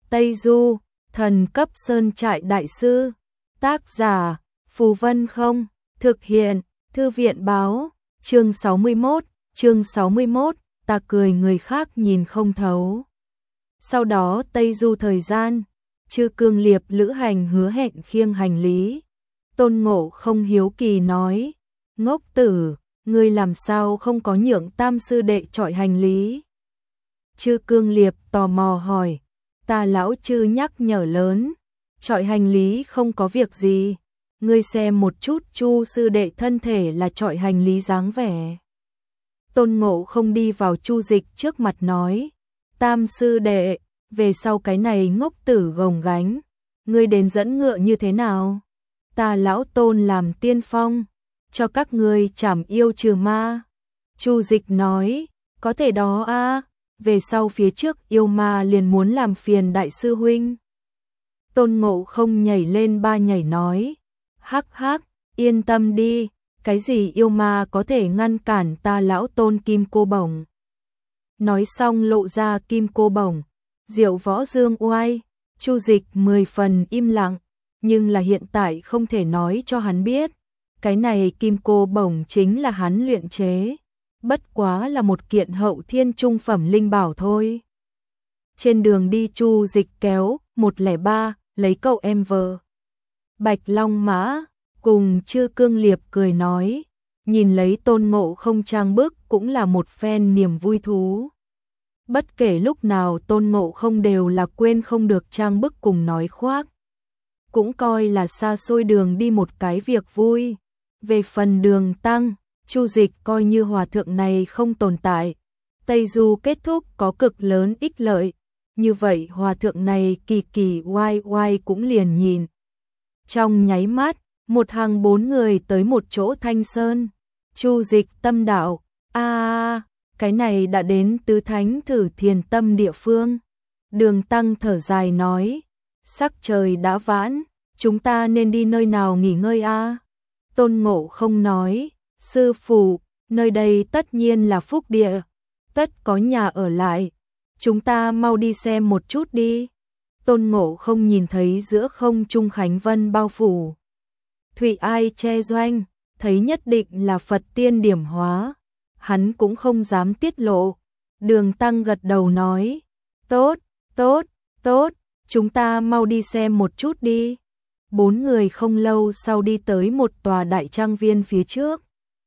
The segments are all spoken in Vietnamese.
Tây Du, thần cấp sơn trại đại sư. Tác giả, Phù Vân Không. Thực hiện, Thư viện báo. Chương 61, ta cười người khác nhìn không thấu. Sau đó Tây Du thời gian, Chư Cương Liệp lữ hành hứa hẹn khiêng hành lý. Tôn Ngộ Không hiếu kỳ nói, ngốc tử, ngươi làm sao không có nhượng tam sư đệ chọi hành lý? Chư Cương Liệp tò mò hỏi, ta lão chư nhắc nhở lớn, chọi hành lý không có việc gì, ngươi xem một chút Chu sư đệ thân thể là chọi hành lý dáng vẻ. Tôn Ngộ Không đi vào Chu Dịch trước mặt nói, tam sư đệ, về sau cái này ngốc tử gồng gánh, ngươi đến dẫn ngựa như thế nào? Ta lão Tôn làm tiên phong, cho các ngươi trảm yêu trừ ma. Chu Dịch nói, có thể đó a, về sau phía trước yêu ma liền muốn làm phiền đại sư huynh. Tôn Ngộ Không nhảy lên ba nhảy nói, hắc hắc, yên tâm đi, cái gì yêu ma có thể ngăn cản ta lão Tôn kim cô bổng. Nói xong lộ ra kim cô bổng, Diệu Võ Dương Oai. Chu Dịch 10 phần im lặng, nhưng là hiện tại không thể nói cho hắn biết, cái này kim cô bổng chính là hắn luyện chế, bất quá là một kiện hậu thiên trung phẩm linh bảo thôi. Trên đường đi Chu Dịch kéo 103 lấy cậu em vợ Bạch Long Mã, cùng Chư Cương Liệp cười nói, nhìn lấy Tôn Ngộ Không trang bức cũng là một phen niềm vui thú. Bất kể lúc nào Tôn Ngộ Không đều là quên không được trang bức cùng nói khoác, cũng coi là xa xôi đường đi một cái việc vui. Về phần Đường Tăng, Chu Dịch coi như hòa thượng này không tồn tại, Tây Du kết thúc có cực lớn ích lợi, như vậy hòa thượng này kỳ kỳ oai oai cũng liền nhìn. Trong nháy mắt, một hàng 4 người tới một chỗ Thanh Sơn. Chu Dịch tâm đạo, cái này đã đến tứ thánh thử thiền tâm địa phương. Đường Tăng thở dài nói, sắc trời đã vãn, chúng ta nên đi nơi nào nghỉ ngơi a? Tôn Ngộ Không nói, sư phụ, nơi đây tất nhiên là phúc địa, tất có nhà ở lại, chúng ta mau đi xem một chút đi. Tôn Ngộ Không nhìn thấy giữa không trung khánh vân bao phủ, thủy ai che doanh, thấy nhất định là Phật tiên điểm hóa, hắn cũng không dám tiết lộ. Đường Tăng gật đầu nói, tốt, chúng ta mau đi xem một chút đi. 4 người không lâu sau đi tới một tòa đại trang viên phía trước.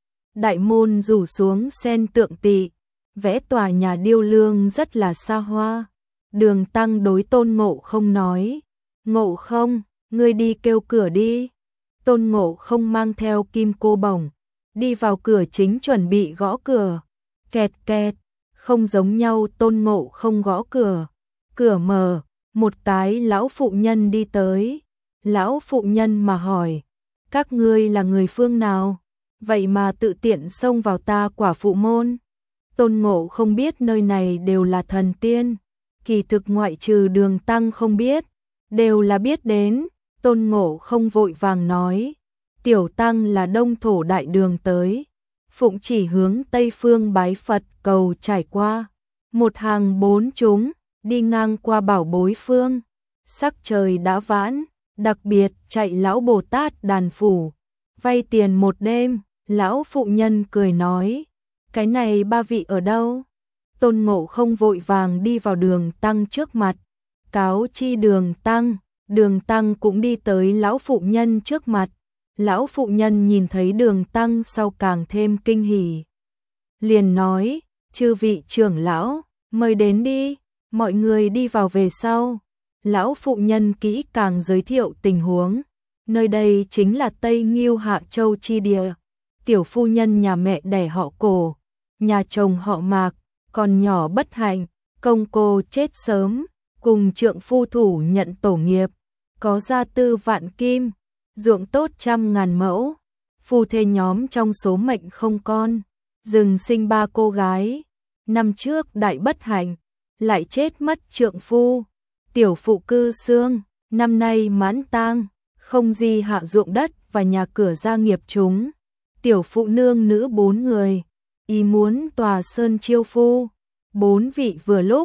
Đại môn rủ xuống sen tượng tị, vẽ tòa nhà điêu lương rất là xa hoa. Đường Tăng đối Tôn Ngộ Không nói, Ngộ Không, ngươi đi kêu cửa đi. Tôn Ngộ Không mang theo kim cô bổng, đi vào cửa chính chuẩn bị gõ cửa. Kẹt kẹt, không giống nhau. Tôn Ngộ Không gõ cửa, cửa mở, một cái lão phụ nhân đi tới. Lão phụ nhân mà hỏi, các ngươi là người phương nào, vậy mà tự tiện xông vào ta quả phụ môn? Tôn Ngộ Không biết nơi này đều là thần tiên, kỳ thực ngoại trừ Đường Tăng không biết, đều là biết đến. Tôn Ngộ Không vội vàng nói, tiểu tăng là Đông Thổ Đại Đường tới, phụng chỉ hướng Tây Phương bái Phật cầu trải qua. Một hàng 4 chúng, đi ngang qua Bảo Bối Phương, sắc trời đã vãn, đặc biệt chạy lão Bồ Tát đàn phủ, vay tiền một đêm. Lão phụ nhân cười nói, cái này 3 vị ở đâu? Tôn Ngộ Không vội vàng đi vào Đường Tăng trước mặt, cáo chi Đường Tăng. Đường Tăng cũng đi tới lão phụ nhân trước mặt. Lão phụ nhân nhìn thấy Đường Tăng sau càng thêm kinh hỉ, liền nói, chư vị trưởng lão, mời đến đi. Mọi người đi vào về sau, lão phụ nhân kỹ càng giới thiệu tình huống. Nơi đây chính là Tây Ngưu Hạ Châu chi địa. Tiểu phu nhân nhà mẹ đẻ họ Cổ, nhà chồng họ Mạc, con nhỏ bất hạnh, công cô chết sớm, cùng trượng phu thủ nhận tổ nghiệp, có gia tư vạn kim, ruộng tốt 100.000 mẫu. Phu thê nhóm trong số mệnh không con, dừng sinh 3 cô gái. Năm trước đại bất hạnh, lại chết mất trượng phu. Tiểu phụ cư xương, năm nay mãn tang, không di hạ ruộng đất và nhà cửa gia nghiệp chúng. Tiểu phụ nương nữ 4 người, ý muốn tòa sơn chiêu phu. 4 vị vừa lúc,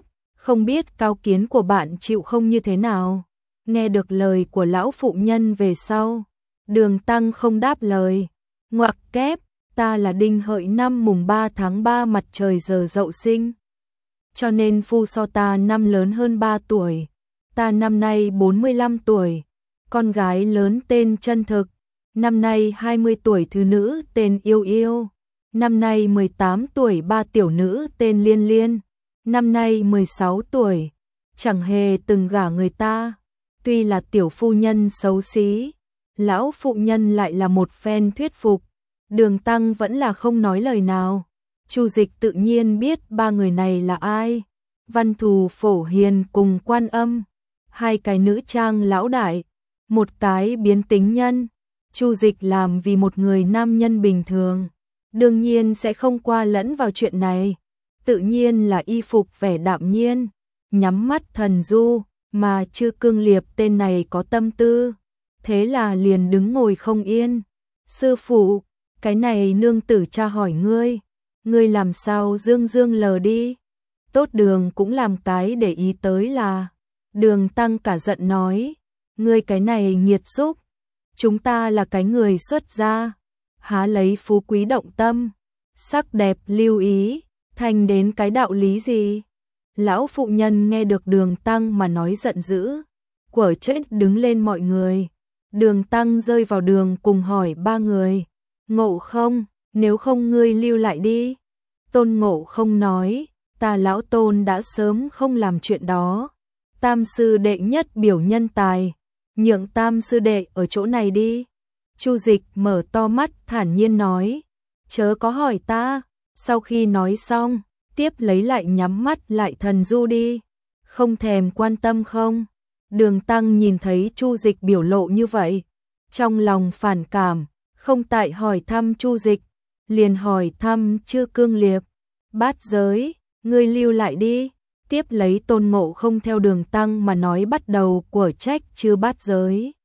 không biết cao kiến của bạn chịu không như thế nào. Nghe được lời của lão phụ nhân về sau, Đường Tăng không đáp lời. Ngoặc kép, ta là Đinh Hợi năm mùng 3 tháng 3 mặt trời giờ Dậu sinh. Cho nên phu so ta năm lớn hơn 3 tuổi. Ta năm nay 45 tuổi. Con gái lớn tên Chân Thực. Năm nay 20 tuổi thứ nữ tên Yêu Yêu. Năm nay 18 tuổi ba tiểu nữ tên Liên Liên. Năm nay 16 tuổi. Chẳng hề từng gả người ta. Tuy là tiểu phu nhân xấu xí, lão phụ nhân lại là một phen thuyết phục. Đường Tăng vẫn là không nói lời nào. Chu Dịch tự nhiên biết ba người này là ai. Văn Thù Phổ Hiền cùng Quan Âm, hai cái nữ trang lão đại, một cái biến tính nhân. Chu Dịch làm vì một người nam nhân bình thường, đương nhiên sẽ không qua lẫn vào chuyện này. Tự nhiên là y phục vẻ đạm nhiên, nhắm mắt thần du, mà Chư Cương Liệp tên này có tâm tư. Thế là liền đứng ngồi không yên. Sư phụ, cái này nương tử cha hỏi ngươi làm sao dương dương lờ đi. Tốt Đường cũng làm cái để ý tới là. Đường Tăng cả giận nói, ngươi cái này nghiệt xúc, chúng ta là cái người xuất gia, há lấy phú quý động tâm, sắc đẹp lưu ý, thành đến cái đạo lý gì. Lão phụ nhân nghe được Đường Tăng mà nói giận dữ, quở chết đứng lên mọi người. Đường Tăng rơi vào đường cùng hỏi ba người, Ngộ Không, nếu không ngươi lưu lại đi. Tôn Ngộ Không nói, ta lão Tôn đã sớm không làm chuyện đó. Tam sư đệ nhất biểu nhân tài, nhượng tam sư đệ ở chỗ này đi. Chu Dịch mở to mắt thản nhiên nói, chớ có hỏi ta. Sau khi nói xong, tiếp lấy lại nhắm mắt lại thần du đi, không thèm quan tâm không. Đường Tăng nhìn thấy Chu Dịch biểu lộ như vậy, trong lòng phản cảm, không tại hỏi thăm Chu Dịch, liền hỏi thăm Chư Cương Liệp. Bát Giới, ngươi lưu lại đi. Tiếp lấy Tôn Ngộ Không theo Đường Tăng mà nói bắt đầu của trách Chư Bát Giới.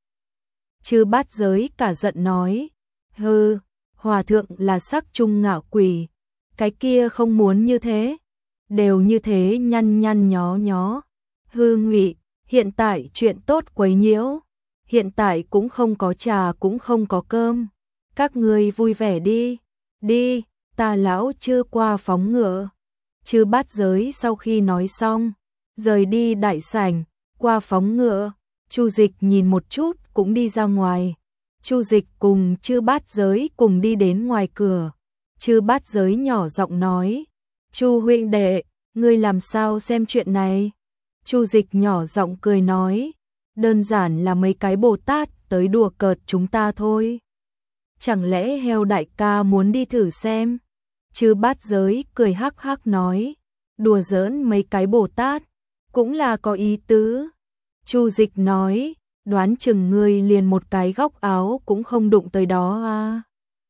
Chư Bát Giới cả giận nói, hừ, hòa thượng là sắc trung ngạo quỷ, cái kia không muốn như thế, đều như thế nhăn nhăn nhó nhó. Hư Ngụy, hiện tại chuyện tốt quấy nhiễu, hiện tại cũng không có trà cũng không có cơm, các ngươi vui vẻ đi, đi, ta lão chưa qua phóng ngựa. Chư Bát Giới sau khi nói xong, rời đi đại sảnh, qua phóng ngựa. Chu Dịch nhìn một chút cũng đi ra ngoài. Chu Dịch cùng Chư Bát Giới cùng đi đến ngoài cửa. Chư Bát Giới nhỏ giọng nói, Chu huynh đệ, ngươi làm sao xem chuyện này? Chu Dịch nhỏ giọng cười nói, đơn giản là mấy cái Bồ Tát tới đùa cợt chúng ta thôi. Chẳng lẽ Heo đại ca muốn đi thử xem? Chư Bát Giới cười hắc hắc nói, đùa giỡn mấy cái Bồ Tát, cũng là có ý tứ. Chu Dịch nói, đoán chừng ngươi liền một cái góc áo cũng không đụng tới đó à.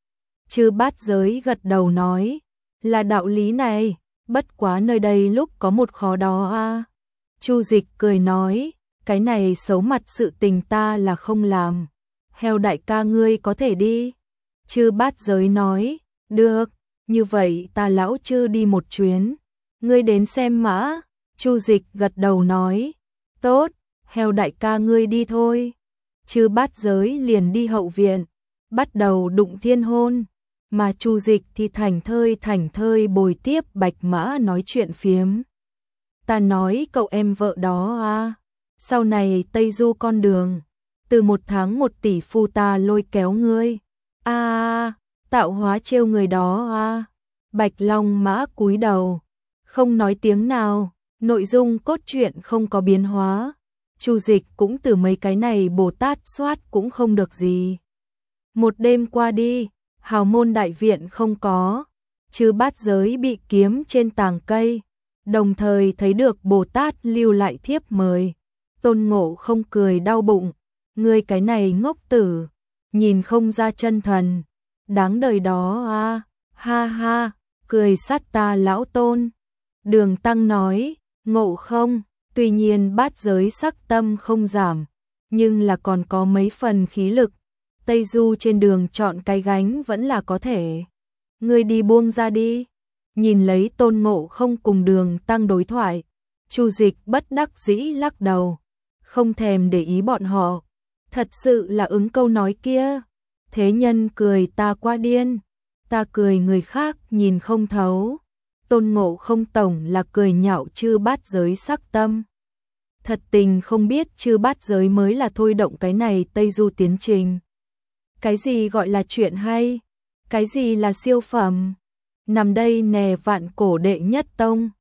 Chư Bát Giới gật đầu nói, là đạo lý này, bất quá nơi đây lúc có một khó đó à. Chu Dịch cười nói, cái này xấu mặt sự tình ta là không làm. Heo đại ca ngươi có thể đi. Chư Bát Giới nói, được, như vậy ta lão Chư đi một chuyến. Ngươi đến xem mã. Chu Dịch gật đầu nói, tốt, Heo đại ca ngươi đi thôi. Chư Bát Giới liền đi hậu viện, bắt đầu đụng thiên hôn, mà Chu Dịch thì thảnh thơi bồi tiếp Bạch Mã nói chuyện phiếm. Ta nói cậu em vợ đó à, sau này Tây Du con đường, từ 1 tháng 1 tỷ phu ta lôi kéo ngươi. Tạo hóa trêu người đó à. Bạch Long Mã cúi đầu, không nói tiếng nào, nội dung cốt truyện không có biến hóa. Chu Dịch cũng từ mấy cái này Bồ Tát soát cũng không được gì. Một đêm qua đi, hào môn đại viện không có, Chư Bát Giới bị kiếm trên tàng cây, đồng thời thấy được Bồ Tát lưu lại thiếp mời. Tôn Ngộ Không cười đau bụng, ngươi cái này ngốc tử, nhìn không ra chân thần, đáng đời đó à, ha ha, cười sát ta lão Tôn. Đường Tăng nói, Ngộ Không, tuy nhiên Bát Giới sắc tâm không giảm, nhưng là còn có mấy phần khí lực, Tây Du trên đường chọn cái gánh vẫn là có thể. Ngươi đi buông ra đi. Nhìn lấy Tôn Ngộ Không cùng Đường Tăng đối thoại, Chu Dịch bất đắc dĩ lắc đầu, không thèm để ý bọn họ. Thật sự là ứng câu nói kia, thế nhân cười ta qua điên, ta cười người khác nhìn không thấu. Tôn Ngộ Không tổng là cười nhạo chư bát giới sắc tâm. Thật tình không biết chư bát giới mới là thôi động cái này Tây Du tiến trình. Cái gì gọi là chuyện hay? Cái gì là siêu phẩm? Nằm đây nè vạn cổ đệ nhất tông.